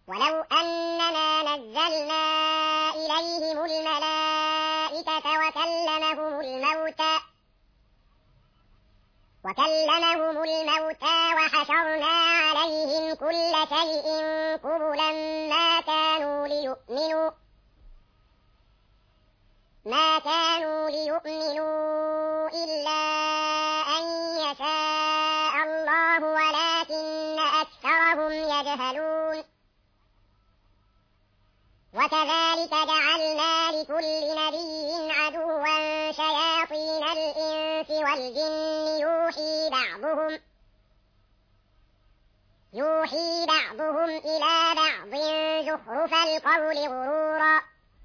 ولو أننا نزلنا إليهم الملائكة وكلمهم الموتى وحشرنا عليهم كل شيء قبلا ما كانوا ليؤمنوا إلا أن يشاء الله ولكن أكثرهم يجهلون. وكذلك جعلنا لكل نبي عدوا شياطين الإنس والجن يوحي بعضهم إلى بعض زخرف القول غرورا.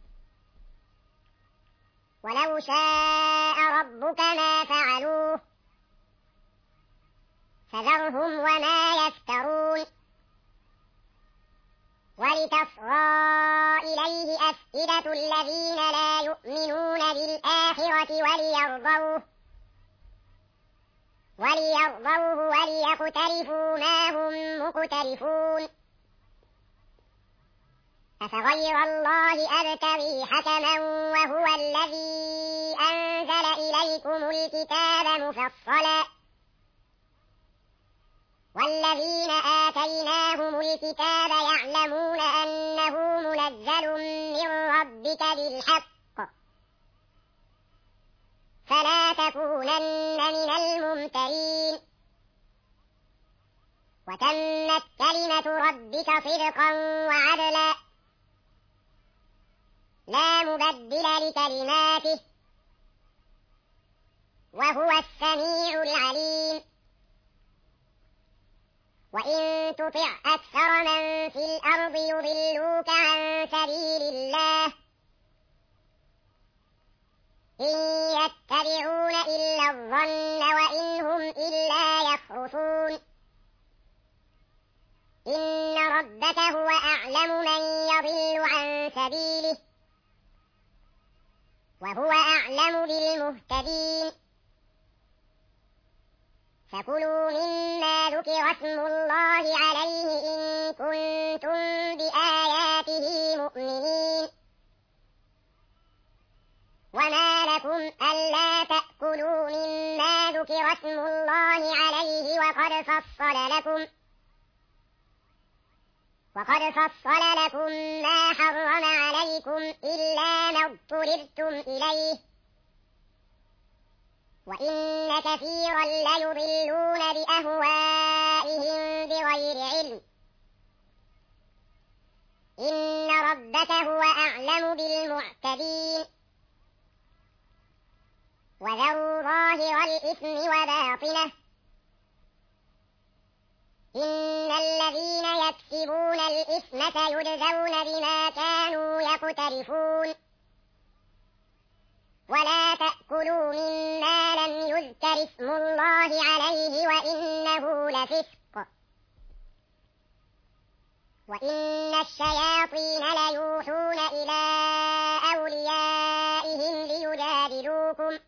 ولو شاء ربك ما فعلوه فذرهم وما يفترون. ولتصغى إليه أفئدة الذين لا يؤمنون بالآخرة وليرضوه وليقترفوا ما هم مقترفون. أفغير الله أبتغي حكما وهو الذي أنزل إليكم الكتاب مفصلا والذين آتيناهم الكتاب يعلمون أنه منزل من ربك بالحق فلا تكونن من الممترين. وتمت كلمة ربك صدقا وعدلا لا مبدل لكلماته وهو السميع العليم. وإن تطع أكثر من في الأرض يضلوك عن سبيل الله إن يتبعون إلا الظن وإن هم إلا يخرصون. إن ربك هو أعلم من يضل عن سبيله وهو أعلم بالمهتدين. فكلوا مما ذكر اسم الله عليه إن كنتم بآياته مؤمنين. وما لكم ألا تأكلوا مما ذكر اسم الله عليه وقد فصل لكم ما حرم عليكم إلا ما اضطررتم إليه وإن كثيرا ليضلون بأهوائهم بغير علم. إن ربك هو أعلم بالمعتدين. وذروا ظاهر الإثم وباطنه إن الذين يكسبون الإثم سيجزون بما كانوا يقترفون. ولا تأكلوا مما لم يذكر اسم الله عليه وإنه لفسق. وإن الشياطين ليوحون إلى أوليائهم ليجادلوكم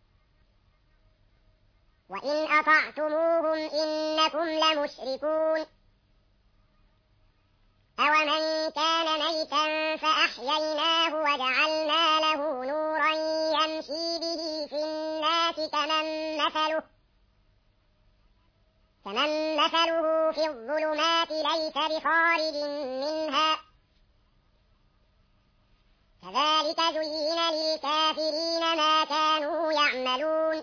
وإن أطعتموهم إنكم لمشركون. أومن كان ميتا فأحييناه وجعلنا له نورا يمشي به في الناس كمن مثله في الظلمات ليس بخارج منها. كذلك زين للكافرين ما كانوا يعملون.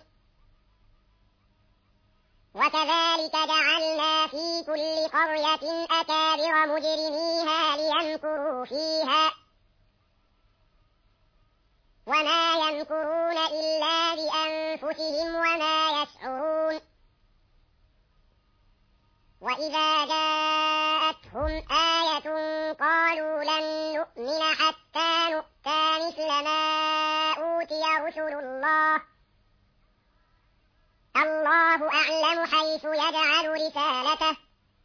وكذلك جعلنا في كل قرية أكابر مجرميها ليمكروا فيها وما يمكرون إلا بأنفسهم وما يشعرون. وإذا جاءتهم آية قالوا لن نؤمن حتى نؤتى مثل ما أوتي رسل الله أعلم حيث يجعل رسالته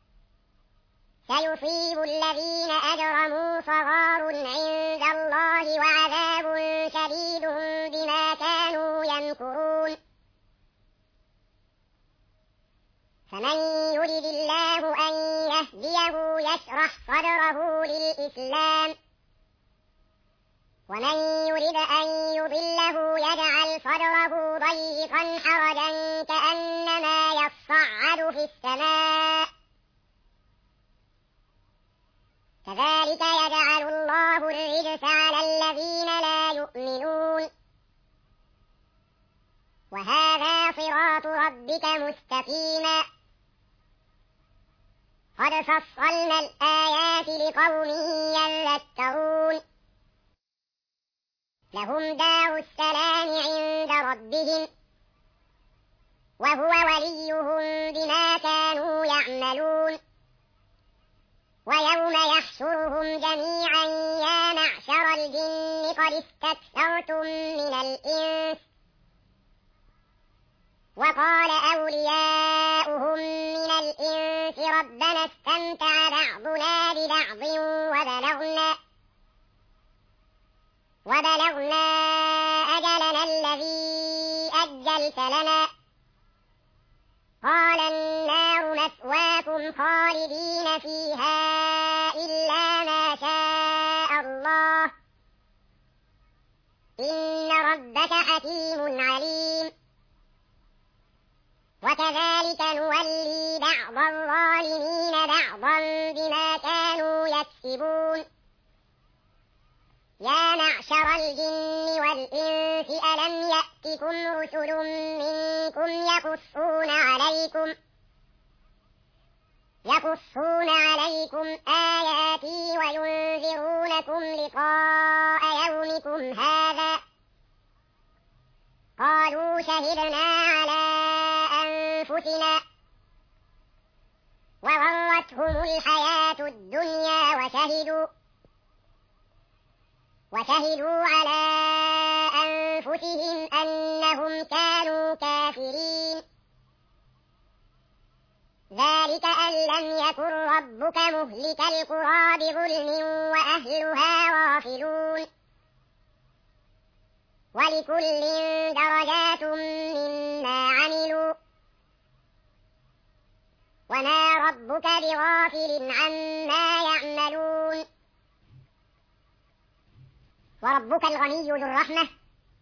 سيصيب الذين أجرموا صغار عند الله وعذاب شديد بما كانوا يمكرون. فمن يرد الله أن يهديه يشرح صدره الإسلام ومن يرد أن يضله يجعل صدره ضيقا حرجا كأنما يصعد في السماء كذلك يجعل الله الرجس على الذين لا يؤمنون وهذا صراط ربك مستقيما قد فصلنا الآيات لقوم يذكرون لهم دار السلام عند ربهم وهو وليهم بما كانوا يعملون ويوم يحشرهم جميعا يا معشر الجن قد استكثرتم من الإنس وقال أولياؤهم من الإنس ربنا استمتع بعضنا ببعض وبلغنا أجلنا الذي أجلت لنا قال النار مثواكم خالدين فيها إلا ما شاء الله إن ربك حكيم عليم وكذلك نولي بعض الظالمين بعضا بما كانوا يكسبون يا معشر الجن والإنس ألم يأتكم رسل منكم يقصون عليكم آياتي وينذرونكم لقاء يومكم هذا قالوا شهدنا على أنفسنا وغرتهم الحياة الدنيا وشهدوا على أنفسهم أنهم كانوا كافرين ذلك أن لم يكن ربك مهلك القرى بظلم وأهلها غافلون ولكل درجات مما عملوا وما ربك بغافل عما يعملون وربك الغني ذو الرحمة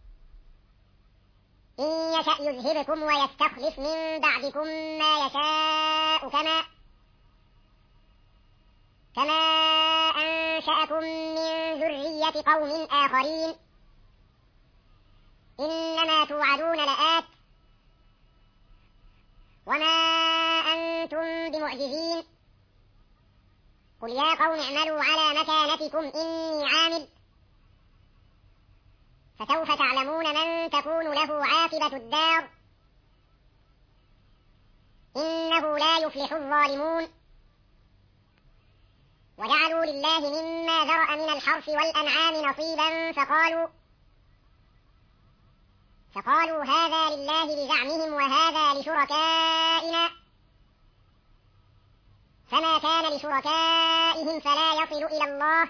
إن يشأ يذهبكم ويستخلف من بعدكم ما يشاء كما أنشأكم من ذرية قوم آخرين إنما توعدون لآت وما أنتم بمعجزين قل يا قوم اعملوا على مكانتكم إني عامل فسوف تعلمون من تكون له عاقبة الدار إنه لا يفلح الظالمون وجعلوا لله مما ذرأ من الحرث والأنعام نصيبا فقالوا هذا لله بزعمهم وهذا لشركائنا فما كان لشركائهم فلا يصل إلى الله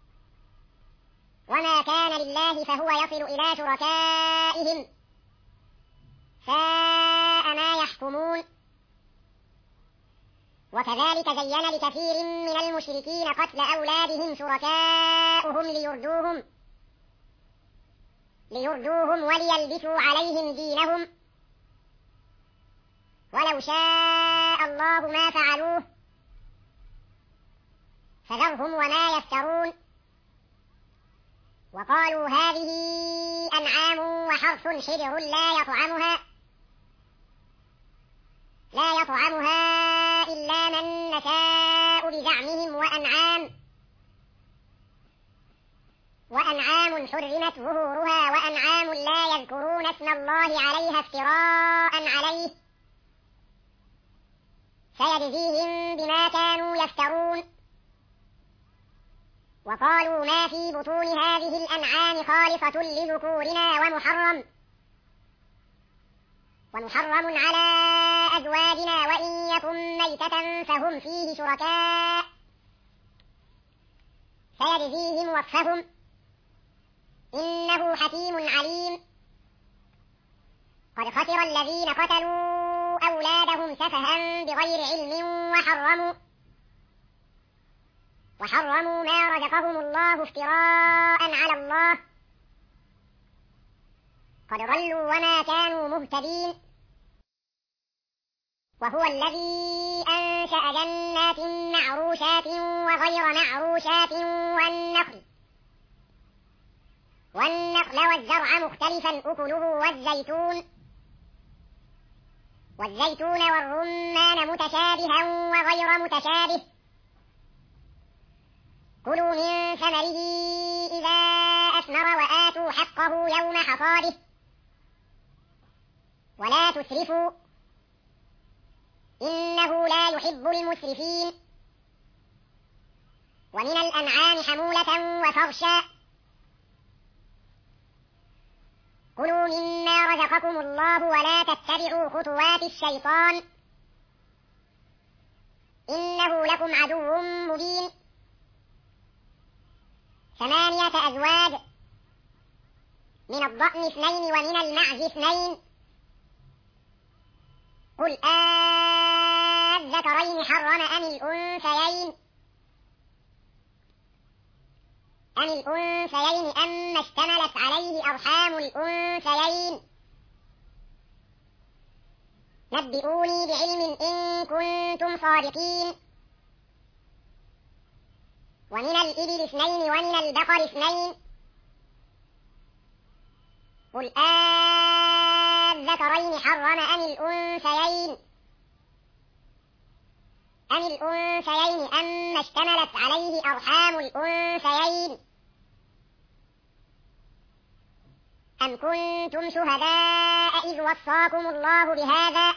وما كان لله فهو يصل إلى شركائهم ساء ما يحكمون وكذلك زين لكثير من المشركين قتل أولادهم شركاؤهم ليردوهم وليلبسوا عليهم دينهم ولو شاء الله ما فعلوه فذرهم وما يفترون وقالوا هذه أنعام وحرث حجر لا يطعمها إلا من نشاء بزعمهم وأنعام حرمت ظهورها وأنعام لا يذكرون اسم الله عليها افتراء عليه سيجزيهم بما كانوا يفترون وقالوا ما في بطون هذه الأنعام خالصة لذكورنا ومحرم على أزواجنا وإن يكن ميتة فهم فيه شركاء سيجزيهم وصفهم إنه حكيم عليم قد خسر الذين قتلوا أولادهم سفها بغير علم وحرموا ما رزقهم الله افتراء على الله قد ضلوا وما كانوا مهتدين. وهو الذي أنشأ جنات معروشات وغير معروشات والنخل والزرع مختلفا أكله والزيتون والرمان متشابها وغير متشابه. كلوا من ثمره إذا أثمر وآتوا حقه يوم حصاده ولا تسرفوا إنه لا يحب المسرفين. ومن الأنعام حمولة وفرشا كلوا مما رزقكم الله ولا تتبعوا خطوات الشيطان إنه لكم عدو مبين. 8 أزواج من الضأن 2 ومن المعز 2 قل الذكرين حرم أم الأنثيين أما اشتملت عليه أرحام الأنثيين نبئوني بعلم إن كنتم صادقين. ومن الإبل 2 ومن البقر 2 قل الذكرين حرم أم الأنثيين أما اشتملت عليه أرحام الأنثيين أم كنتم شهداء إذ وصاكم الله بهذا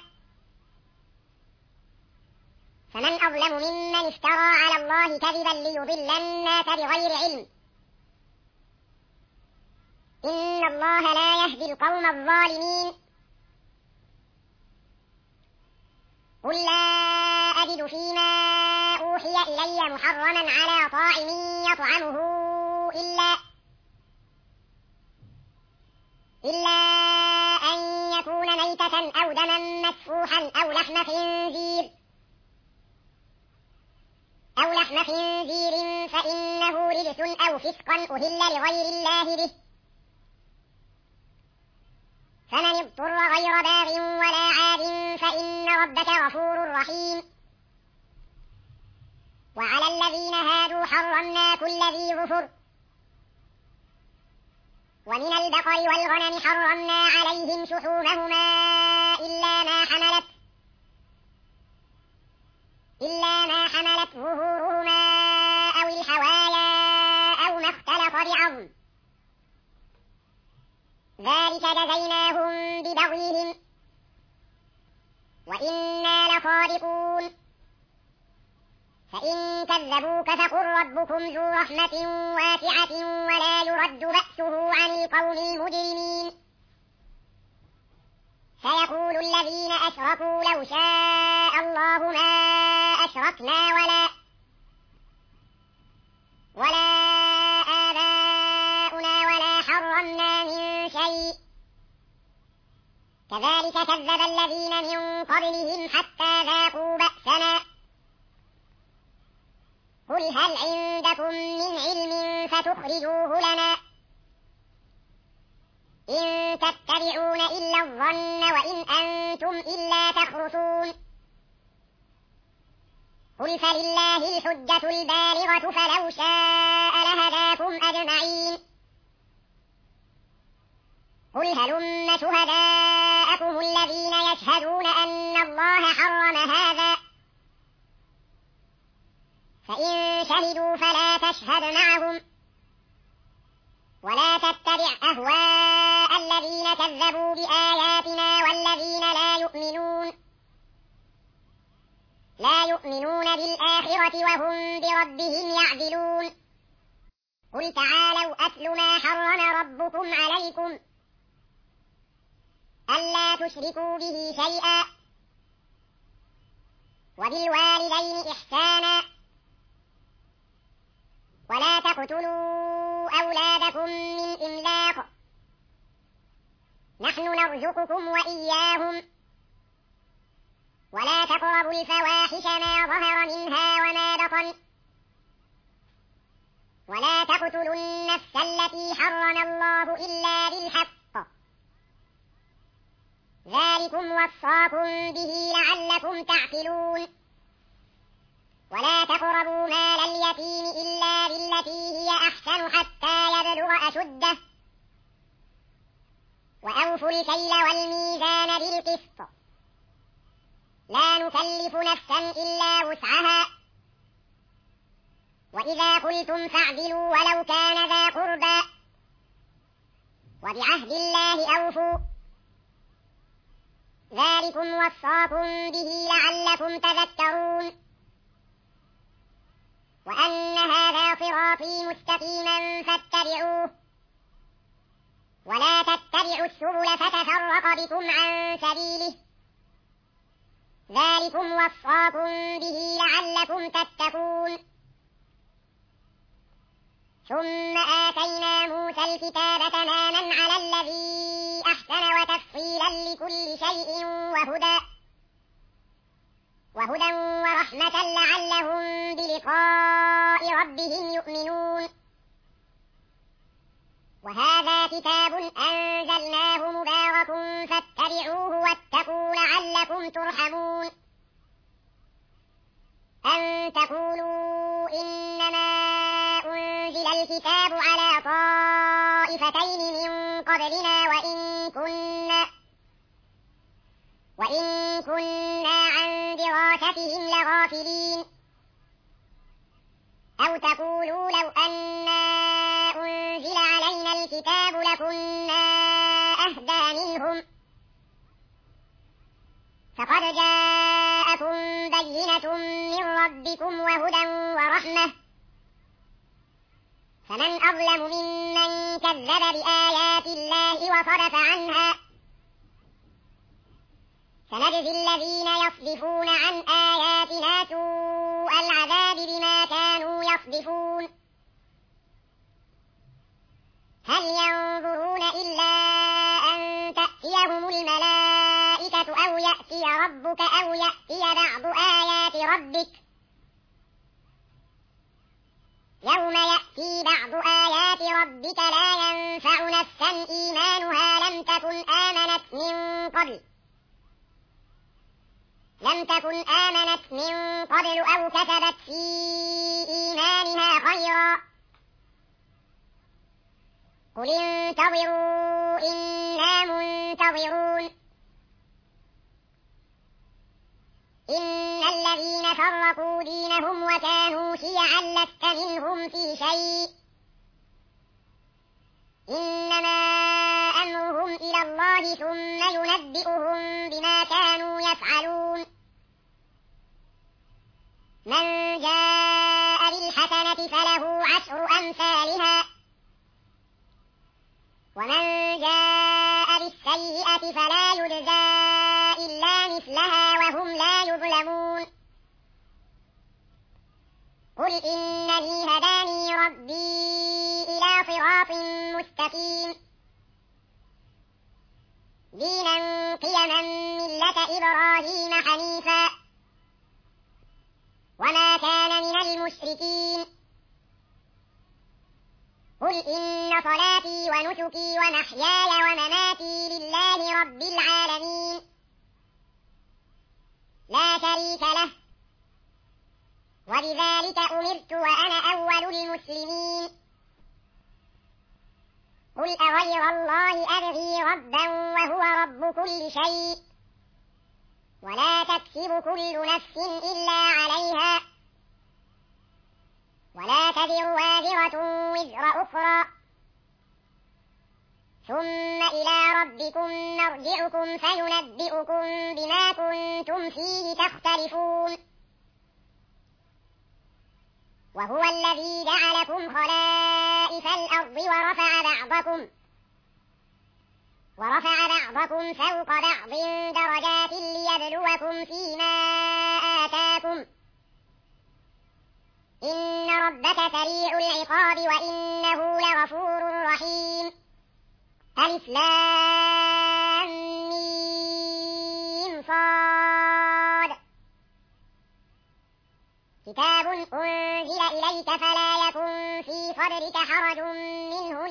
فمن أظلم ممن افترى على الله كذبا ليضل الناس بغير علم إن الله لا يهدي القوم الظالمين. قل لا أجد فيما أوحي إلي محرما على طاعم يطعمه إلا أن يكون ميتة أو دما مسفوحا أو لحم خنزير فإنه رجس أو فسقا أهل لغير الله به فمن اضطر غير باغ ولا عاد فإن ربك غفور رحيم. وعلى الذين هادوا حرمنا كل ذي ظفر ومن البقر والغنم حرمنا عليهم شحومهما إلا ما حملت ظهورهما أو الحوايا أو ما اختلط بعظم ذلك جزيناهم ببغيهم وإنا لصادقون. فإن كذبوك فقل ربكم ذو رحمة واسعة ولا يرد بأسه عن القوم المجرمين. سيقول الذين أشركوا لو شاء الله ما أشركنا ولا آباؤنا ولا حرمنا من شيء كذلك كذب الذين من قبلهم حتى ذاقوا بأسنا. قل هل عندكم من علم فتخرجوه لنا إن تتبعون إلا الظن وإن أنتم إلا تخرصون. قل فلله الحجة البالغة فلو شاء لهداكم أجمعين. قل هلم شهداءكم الذين يشهدون أن الله حرم هذا فإن شهدوا فلا تشهد معهم ولا تتبع أهواء الذين كذبوا بآياتنا والذين لا يؤمنون بالآخرة وهم بربهم يعدلون. قل تعالوا أتل ما حرم ربكم عليكم ألا تشركوا به شيئا وبالوالدين إحسانا ولا تقتلوا أولادكم من إملاق نحن نرزقكم وإياهم ولا تقربوا الفواحش ما ظهر منها وما بطن تقتلوا النفس التي حرم الله إلا بالحق ذلكم وصاكم به لعلكم تعقلون ولا تقربوا مال اليتيم إلا بالتي هي أحسن حتى يبلغ أشده وأوفوا الكيل والميزان بالقسط لا نكلف نفسا إلا وسعها وإذا قلتم فاعدلوا ولو كان ذا قربى وبعهد الله أوفوا ذلكم وصاكم به لعلكم تذكرون وأن هذا صراطي مستقيما فاتبعوه ولا تتبعوا السبل فتفرق بكم عن سبيله ذلكم وصاكم به لعلكم تتقون ثم آتينا موسى الكتاب تماما على الذي أحسن وتفصيلا لكل شيء وهدى ورحمة لعلهم بلقاء ربهم يؤمنون وهذا كتاب أنزلناه مبارك فاتبعوه واتقوا لعلكم ترحمون أن تقولوا إنما أنزل الكتاب على طائفتين من قبلنا وإن كنا عن دراستهم لغافلين أو تقولوا لو أنا أنزل علينا الكتاب لكنا أهدى منهم فقد جاءكم بينة من ربكم وهدى ورحمة فمن أظلم ممن كذب بآيات الله وصرف عنها سنجزي الذين يصدفون عن آياتنا سوء العذاب بما كانوا يصدفون هل ينظرون إلا أن تأتيهم الملائكة أو يأتي ربك أو يأتي بعض آيات ربك يوم يأتي بعض آيات ربك لا ينفع نفسا إيمانها لم تكن آمنت من قبل أو كسبت في إيمانها خيرا قل انتظروا إنا منتظرون إن الذين فرقوا دينهم وكانوا شيعا لست منهم في شيء إنما أمرهم إلى الله ثم ينبئهم بما كانوا يفعلون من جاء بالحسنة فله عشر أمثالها ومن جاء بالسيئة فلا يجزى إلا مثلها وهم لا يظلمون قل إنني هداني ربي إلى صراط مستقيم دينا قيما ملة إبراهيم حنيفا وما كان من المشركين قل إن صلاتي ونسكي ومحياي ومماتي لله رب العالمين لا شريك له وبذلك أمرت وأنا أول المسلمين قل أغير الله أبغي ربا وهو رب كل شيء ولا تكسب كل نفس إلا عليها ولا تزر وازرة وزر أخرى ثم إلى ربكم مرجعكم فينبئكم بما كنتم فيه تختلفون وهو الذي جعلكم خلائف الأرض ورفع بعضكم فوق بعض درجات ليبلوكم فيما آتاكم إن ربك سريع العقاب وإنه لغفور رحيم ألف لام ميم صاد كتاب أنزل إليك فلا يكن في صدرك حرج منه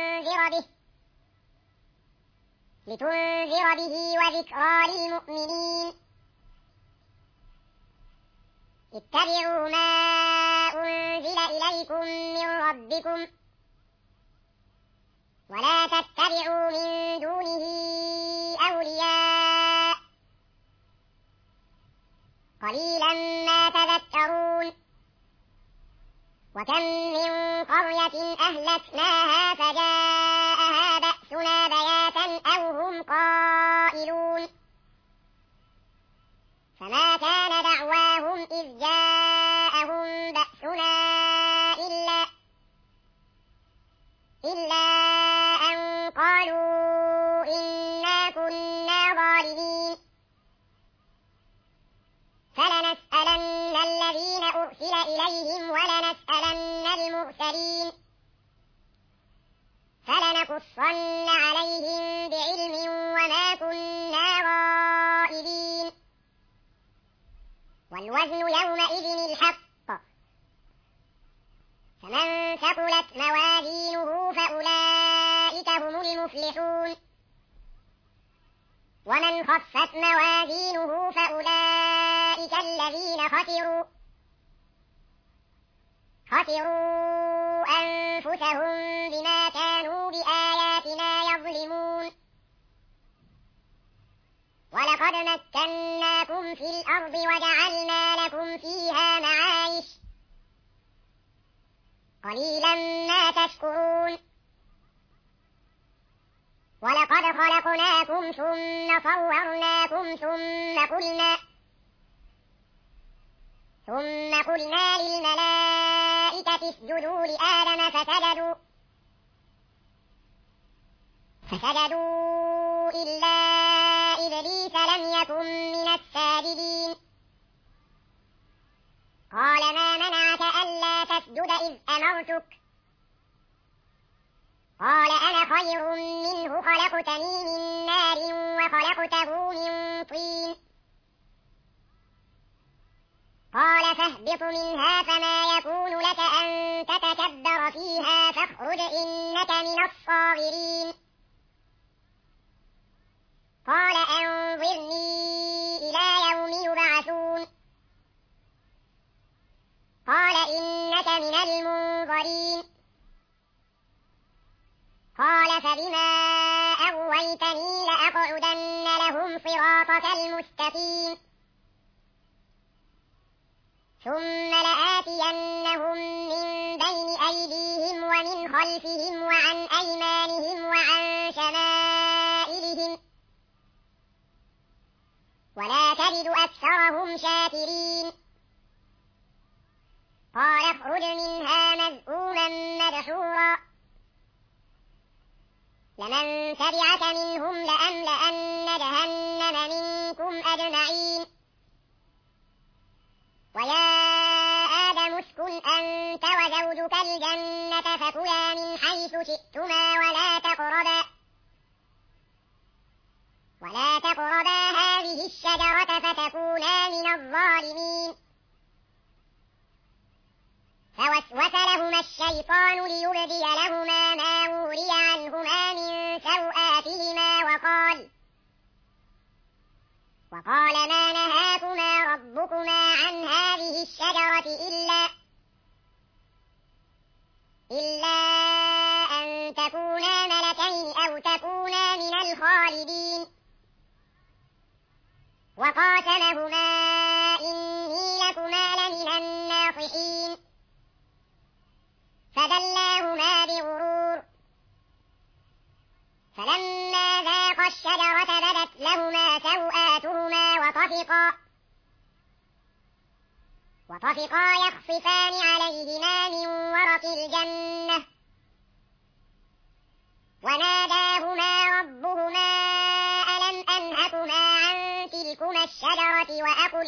لتنذر به وذكرى للمؤمنين اتبعوا ما أنزل إليكم من ربكم ولا تتبعوا من دونه أولياء قليلا ما تذكرون وكم من قرية أهلكناها فجاءها بأسنا بياتا أو هم قائلون فما كان دعواهم إذ جاءهم بأسنا إلا أن قالوا إنا كنا ظالمين فلنسألن الذين أرسل إليهم ولنسألن المرسلين فلنقصن عليهم بعلم وما كنا غائبين والوزن يومئذ الحق فمن ثقلت موازينه فأولئك هم المفلحون ومن خفت موازينه فأولئك الذين خسروا أنفسهم بما كانوا بآياتنا يظلمون ولقد مكناكم في الأرض وجعلنا لكم فيها معايش قليلا ما تشكرون ولقد خلقناكم ثم صورناكم ثم قلنا للملائكة اسجدوا لآدم فسجدوا إلا إبليس لم يكن من الساجدين قال ما منعك ألا تسجد إذ أمرتك قال أنا خير منه خلقتني من نار وخلقته من طين قال فاهبط منها فما يكون لك أن تتكبر فيها فاخرج إنك من الصاغرين قال أنظرني إلى يوم يبعثون قال إنك من المنظرين قال فبما أغويتني لأقعدن لهم صراطك المستقيم ثم لآتينهم من بين أيديهم ومن خلفهم وعن أيمانهم وعن شمائلهم ولا تجد أكثرهم شاكرين قال اخرج منها مذءوما مدحورا لمن تبعك منهم لأملأن جهنم منكم أجمعين ويا آدم اسكن أنت وزوجك الجنة فكلا من حيث شئتما ولا تقربا هذه الشجرة فتكونا من الظالمين فوسوس لهما الشيطان ليبدي لهما ما وري عنهما من سوآتهما وقال ما نهاكما ربكما عن هذه الشجرة إلا أن تكونا ملكين أو تكونا من الخالدين وقاسمهما إني لكما لمن الناصحين فدلاهما بغرور فلما ذاقا الشجرة بدت لهما سوآتهما وطفقا يخصفان عليهما من ورق الجنة وناداهما ربهما ألم أنهكما عن تلكما الشجرة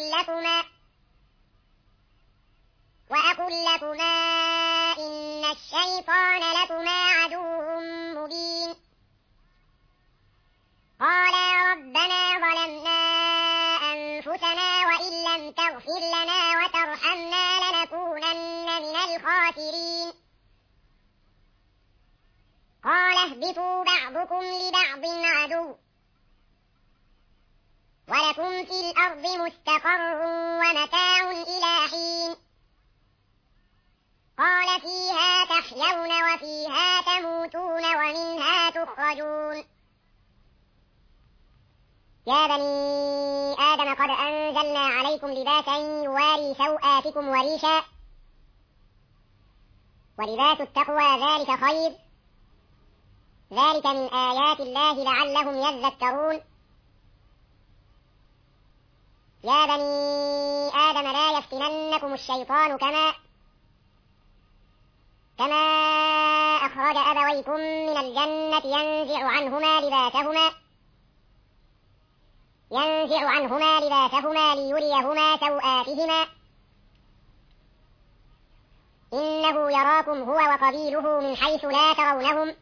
وأقل لكما إن الشيطان لكما عدو مبين قالا ربنا ظلمنا أنفسنا وإن لم تغفر لنا وترحمنا لنكونن من الخاسرين اهبطوا بعضكم لبعض عدو ولكم في الأرض مستقر ومتاع إلى حين قال فيها تحيون وفيها تموتون ومنها تخرجون يا بني آدم قد أنزلنا عليكم لباسا يواري سوآتكم وريشا ولباس التقوى ذلك خير ذلك من آيات الله لعلهم يذكرون يا بني آدم لا يفتننكم الشيطان كما أخرج أبويكم من الجنة ينزع عنهما لباسهما ليريهما سوآتهما إنه يراكم هو وقبيله من حيث لا ترونهم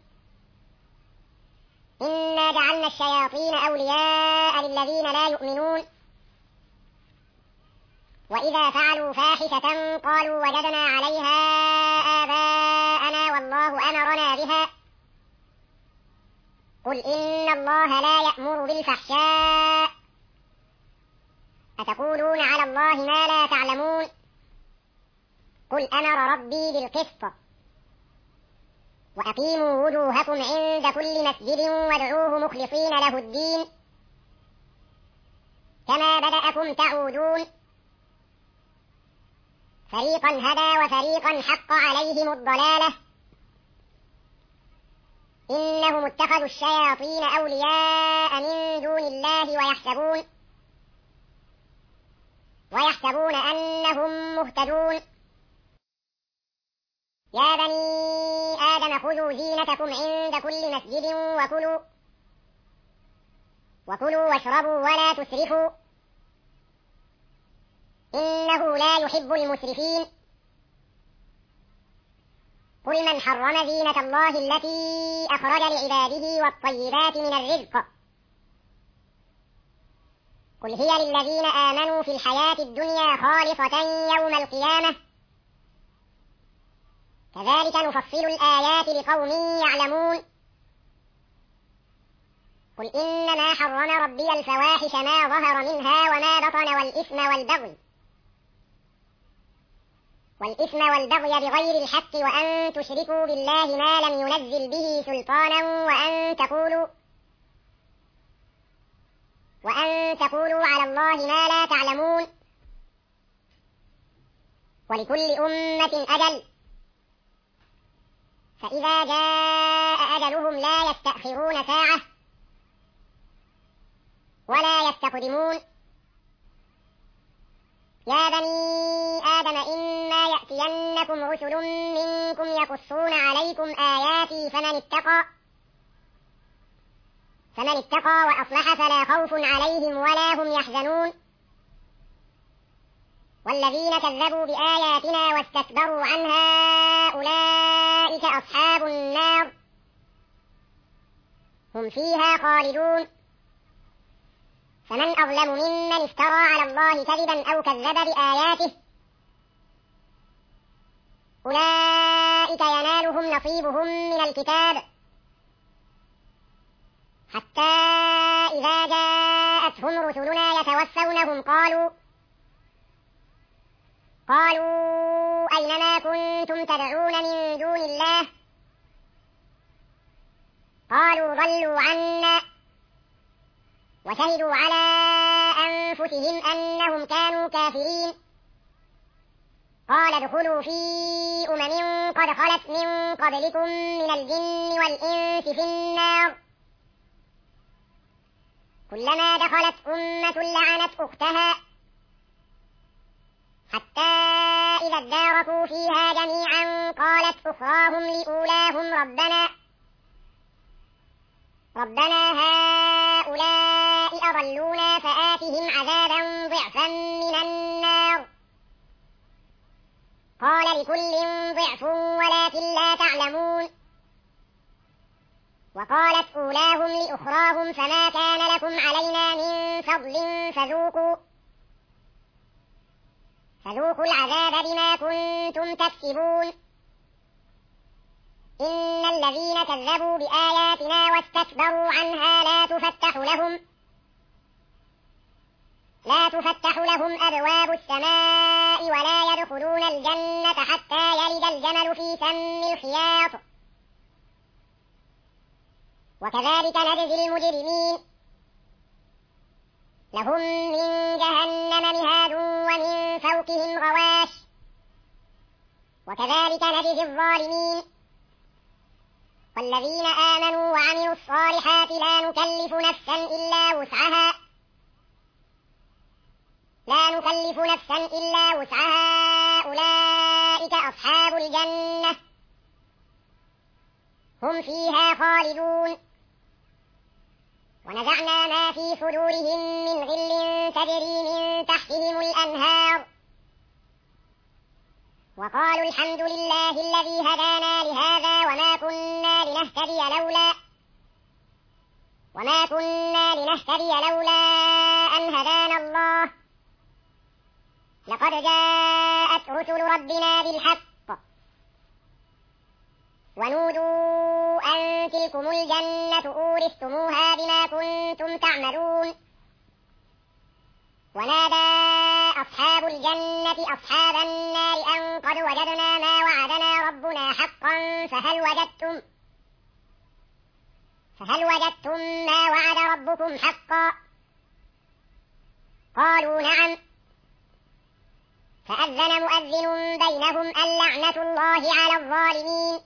إنا جعلنا الشياطين أولياء للذين لا يؤمنون وإذا فعلوا فاحشة قالوا وجدنا عليها آباءنا والله أمرنا بها قل إن الله لا يأمر بالفحشاء أتقولون على الله ما لا تعلمون قل أمر ربي بالقسط وأقيموا وجوهكم عند كل مسجد وادعوه مخلصين له الدين كما بدأكم تعودون فريقا هدى وفريقا حق عليهم الضلالة إنهم اتخذوا الشياطين أولياء من دون الله ويحسبون أنهم مهتدون يا بني آدم خذوا زينتكم عند كل مسجد وكلوا واشربوا ولا تسرفوا إنه لا يحب المسرفين قل من حرم زينة الله التي أخرج لعباده والطيبات من الرزق قل هي للذين آمنوا في الحياة الدنيا خالصة يوم القيامة كذلك نفصل الآيات لقوم يعلمون قل إنما حرم ربي الفواحش ما ظهر منها وما بطن والإثم والبغي بغير الحق وأن تشركوا بالله ما لم ينزل به سلطانا وأن تقولوا على الله ما لا تعلمون ولكل أمة أجل فإذا جاء أجلهم لا يستأخرون ساعة ولا يستقدمون يا بني آدم إما يأتينكم رسل منكم يقصون عليكم آياتي فمن اتقى وأصلح فلا خوف عليهم ولا هم يحزنون والذين كذبوا بآياتنا واستكبروا عنها أولئك أصحاب النار هم فيها خالدون فمن أظلم ممن افترى على الله كذبا أو كذب بآياته أولئك ينالهم نصيبهم من الكتاب حتى إذا جاءتهم رسلنا يتوفونهم قالوا أين ما كنتم تدعون من دون الله قالوا ضلوا عنا وشهدوا على أنفسهم أنهم كانوا كافرين قال ادخلوا في قد خلت من قبلكم من الجن والإنس في النار كلما دخلت أمة لعنت أختها حتى إذا اداركوا فيها جميعا قالت أخراهم لأولاهم ربنا هؤلاء أضلونا فآتهم عذابا ضعفا من النار قال لكل ضعف ولكن لا تعلمون وقالت أولاهم لأخراهم فما كان لكم علينا من فضل فذوقوا العذاب بما كنتم تكسبون إن الذين كذبوا بآياتنا واستكبروا عنها لا تفتح لهم أبواب السماء ولا يدخلون الجنة حتى يلج الجمل في سم الخياط وكذلك نجزي المجرمين لهم من جهنم مهاد ومن فوقهم غواش وكذلك نجزي الظالمين والذين آمنوا وعملوا الصالحات لا نكلف نفسا إلا وسعها أولئك أصحاب الجنة هم فيها خالدون ونزعنا ما في صدورهم من غل تجري من تحتهم الأنهار وقالوا الحمد لله الذي هدانا لهذا وما كنا لنهتدي لولا أن هدانا الله لقد جاءت رسل ربنا بالحق ونودوا أن تلكم الجنة أورثتموها بما كنتم تعملون ونادى أصحاب الجنة أصحاب النار أن قد وجدنا ما وعدنا ربنا حقا فهل وجدتم ما وعد ربكم حقا قالوا نعم فأذن مؤذن بينهم اللعنة الله على الظالمين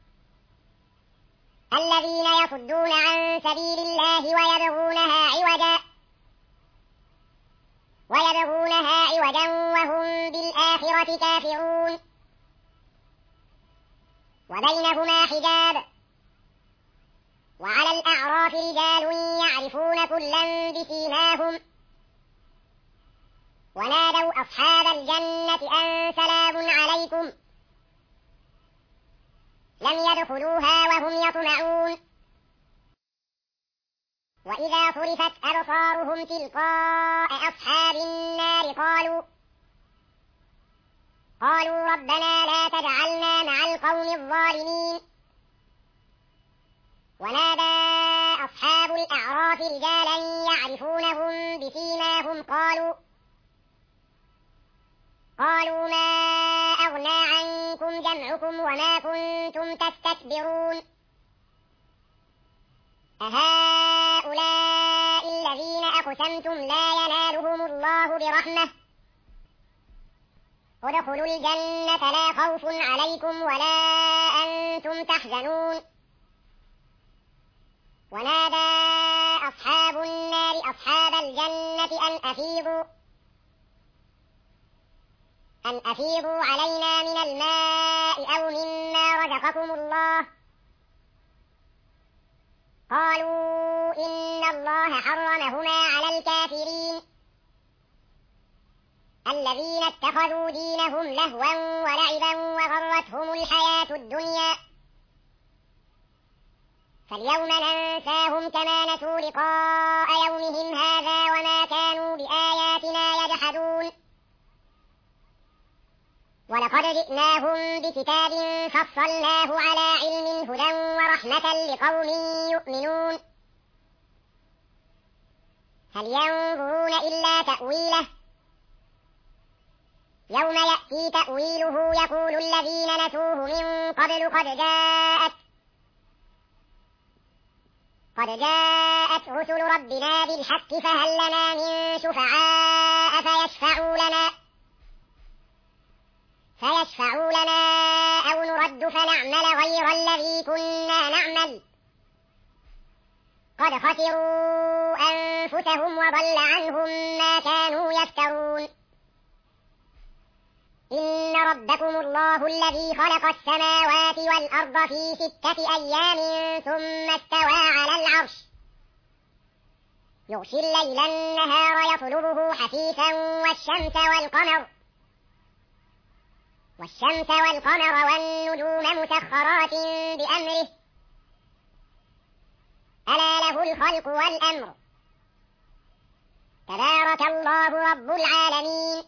الذين يصدون عن سبيل الله ويبغونها عوجا وهم بالآخرة كافرون وبينهما حجاب وعلى الأعراف رجال يعرفون كلا بسيماهم ونادوا أصحاب الجنة أن سلام عليكم لم يدخلوها وهم يطمعون وإذا صرفت أبصارهم تلقاء أصحاب النار قالوا ربنا لا تجعلنا مع القوم الظالمين ونادى أصحاب الأعراف رجالا يعرفونهم بسيماهم قالوا ما أغنى عنكم جمعكم وما كنتم تستكبرون أهؤلاء الذين أقسمتم لا ينالهم الله برحمة ادخلوا الجنة لا خوف عليكم ولا أنتم تحزنون ونادى أصحاب النار أصحاب الجنة أن أفيضوا علينا من الماء أو مما رزقكم الله قالوا إن الله حرمهما على الكافرين الذين اتخذوا دينهم لهوا ولعبا وغرتهم الحياة الدنيا فاليوم ننساهم كما نسوا لقاء يومهم هذا وما كانوا بآياتنا يجحدون ولقد جئناهم بكتاب فصلناه على علم هدى ورحمة لقوم يؤمنون هل ينظرون إلا تأويله يوم يأتي تأويله يقول الذين نسوه من قبل قد جاءت رسل ربنا بالحق فهل لنا من شفعاء فيشفعوا لنا أو نرد فنعمل غير الذي كنا نعمل قد خسروا أنفسهم وضل عنهم ما كانوا يفترون إن ربكم الله الذي خلق السماوات والأرض في 6 أيام ثم استوى على العرش يغشي الليل النهار يطلبه حثيثا والشمس والقمر والنجوم مسخرات بأمره ألا له الخلق والأمر تبارك الله رب العالمين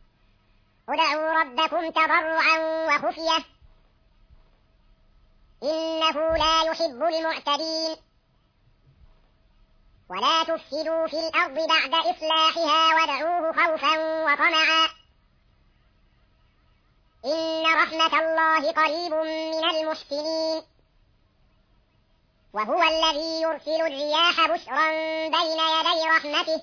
ادعوا ربكم تضرعا وخفية إنه لا يحب المعتدين ولا تفسدوا في الأرض بعد إصلاحها وادعوه خوفا وطمعا إن رحمة الله قريب من المحسنين وهو الذي يرسل الرياح بشرا بين يدي رحمته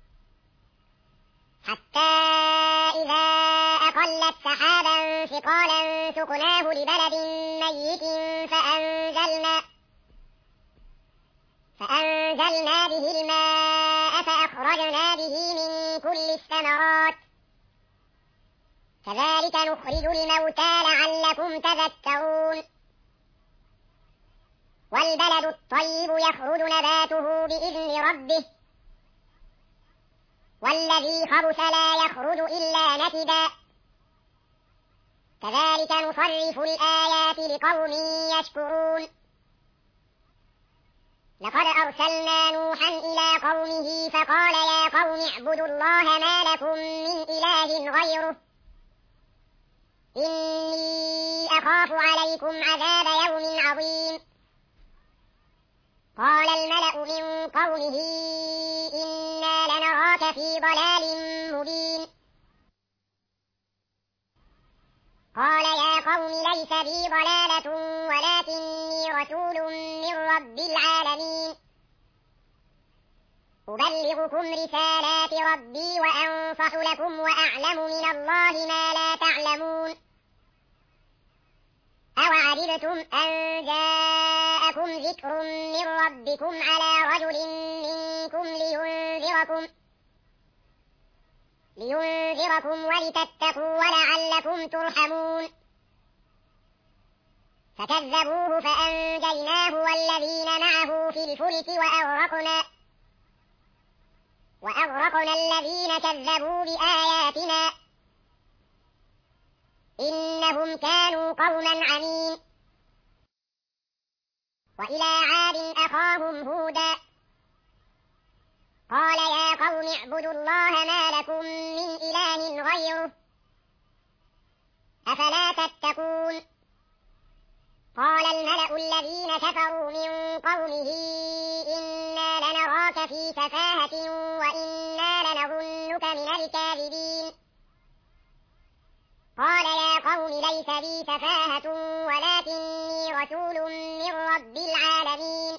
حتى إذا أقلت سحابا ثقالا سقناه لبلد ميت فأنزلنا به الماء فأخرجنا به من كل الثمرات كذلك نخرج الموتى لعلكم تذكرون والبلد الطيب يخرج نباته بإذن ربه والذي خبث لا يخرج إلا نكدا كذلك نصرف الآيات لقوم يشكرون لقد أرسلنا نوحا إلى قومه فقال يا قوم اعبدوا الله ما لكم من إله غيره إني أخاف عليكم عذاب يوم عظيم قال الملأ من قومه إنا لنراك في ضلال مبين قال يا قوم ليس بي ضلالة ولكني رسول من رب العالمين أبلغكم رسالات ربي وأنصح لكم وأعلم من الله ما لا تعلمون أوعجبتم أن جاءكم ذكر من ربكم على رجل منكم لينذركم ولتتقوا ولعلكم ترحمون فكذبوه فأنجيناه والذين معه في الفلك وأغرقنا الذين كذبوا بآياتنا إنهم كانوا قوما عمين وإلى عاد أخاهم هودا قال يا قوم اعبدوا الله ما لكم من إله غيره أفلا تتقون قال الملأ الذين كفروا من قومه إنا لنراك في سفاهة وإنا لنظنك من الكاذبين قال يا قوم ليس بي سفاهة ولكني رسول من رب العالمين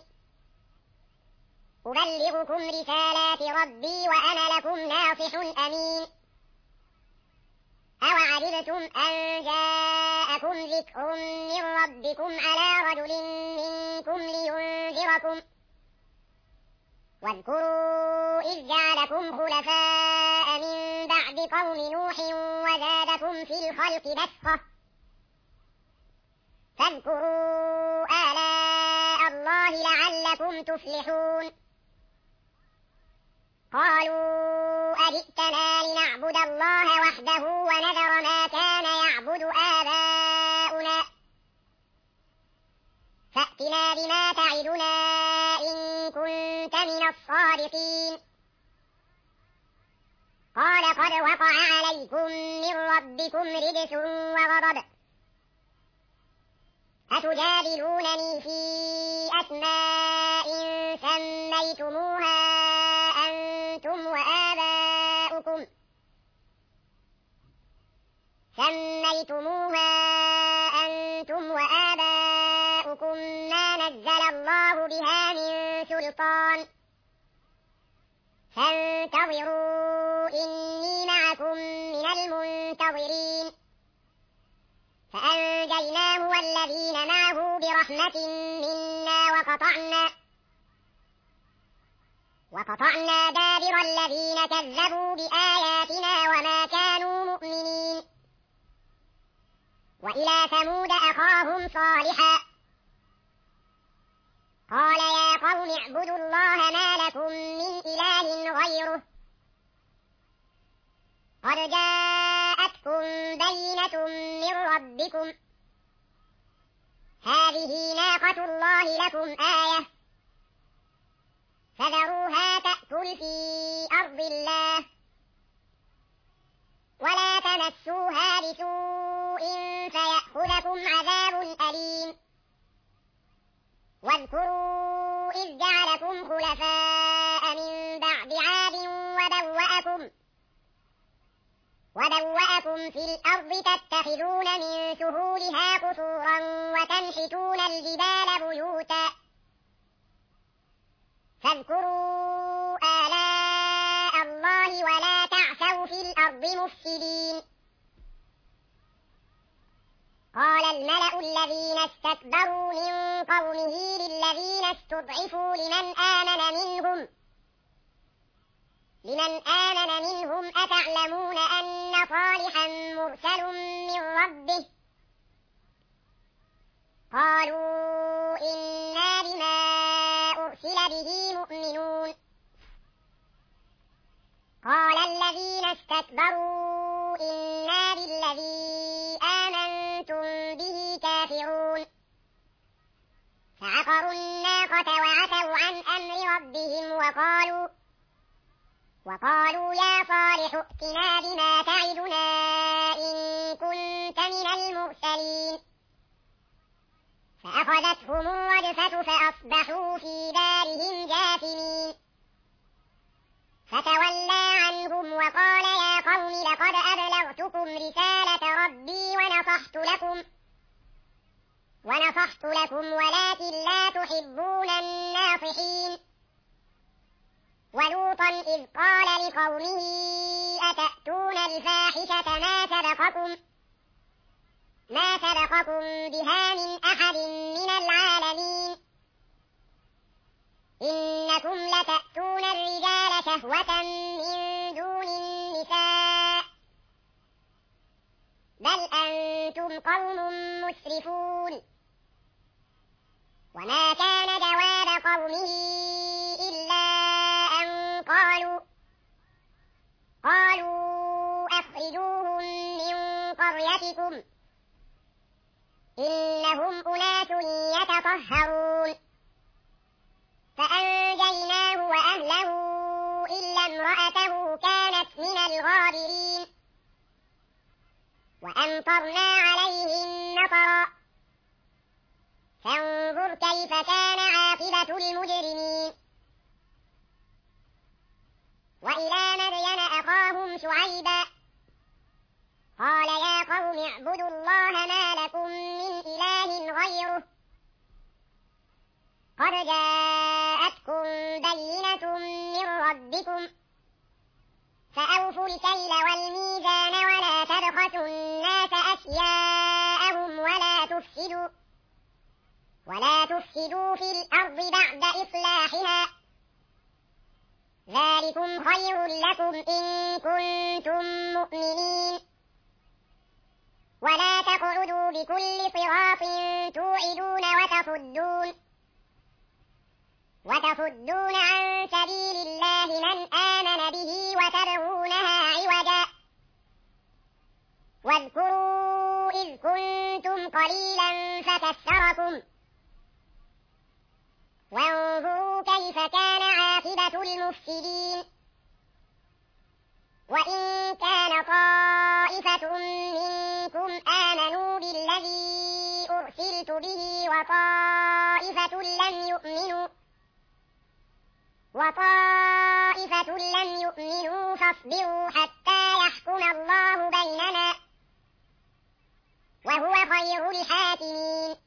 أبلغكم رسالات ربي وأنا لكم ناصح أمين أوعجبتم أن جاءكم ذكر من ربكم على رجل منكم لينذركم واذكروا إذ جعلكم خلفاء من بعد قوم نوح وزادكم في الخلق بسطة فاذكروا آلاء الله لعلكم تفلحون قالوا أجئتنا لنعبد الله وحده ونذر ما كان يعبد آباؤنا فأتنا بما تعدنا إن كنت من الصادقين قال قد وقع عليكم من ربكم رجس وغضب أتجادلونني في أسماء سميتموها أنتم وآباؤكم ما نزل الله بها من سلطان فانتظروا إني معكم من المنتظرين فأنجيناه والذين معه برحمة منا وقطعنا دابر الذين كذبوا بآياتنا وما كانوا مؤمنين وإلى ثمود أخاهم صالحا قال يا قوم اعبدوا الله ما لكم من إله غيره قد جاءتكم بينة من ربكم هذه ناقة الله لكم آية فذروها تأكل في أرض الله ولا تمسوها بسوء فيأخذكم عذاب أليم واذكروا إذ جعلكم خلفاء من بعد عاد وبوأكم في الأرض تتخذون من سهولها قصورا وتنحتون الجبال بيوتا فاذكروا آلاء الله ولا تعثوا في الأرض مفسدين. قال الملأ الذين استكبروا من قومه للذين استضعفوا لمن آمن منهم أتعلمون أن صالحا مرسل من ربه؟ قالوا إنا بما أرسل به مؤمنون. قال الذين استكبروا إنا بالذي آمنتم به كافرون. فعقروا الناقة وعتوا عن أمر ربهم وقالوا يا صالح ائتنا بما تعدنا إن كنت من المرسلين. فأخذتهم الرجفة فأصبحوا في دارهم جاثمين. فتولى عنهم وقال يا قوم لقد أبلغتكم رسالة ربي ونصحت لكم ولكن لا تحبون الناصحين. ولوطا إذ قال لقومه أتأتون الفاحشة ما سبقكم بها من أحد من العالمين. إنكم لتأتون الرجال شهوة من دون النساء بل أنتم قوم مسرفون. وما كان جواب قومه إلا أن قالوا أخرجوهم من قريتكم إنهم أناس يتطهرون. فأنجيناه وأهله إلا امرأته كانت من الغابرين. وأمطرنا عليهم مطرا فانظر كيف كان عاقبة المجرمين. وإلى مدين أخاهم شعيبا قال يا قوم اعبدوا الله ما لكم من إله غيره قد جاءتكم بينة من ربكم فأوفوا الكيل والميزان ولا تبخسوا الناس أشياءهم ولا تفسدوا في الأرض بعد إصلاحها ذلكم خير لكم إن كنتم مؤمنين. ولا تقعدوا بكل صراط توعدون وتصدون عن سبيل الله من آمن به وتبغونها عوجا. واذكروا إذ كنتم قليلا فكثركم وانظروا كيف كان عاقبة المفسدين. وإن كان طائفة منكم آمنوا بالذي أرسلت به وطائفة لم يؤمنوا فاصبروا حتى يحكم الله بيننا وهو خير الحاكمين.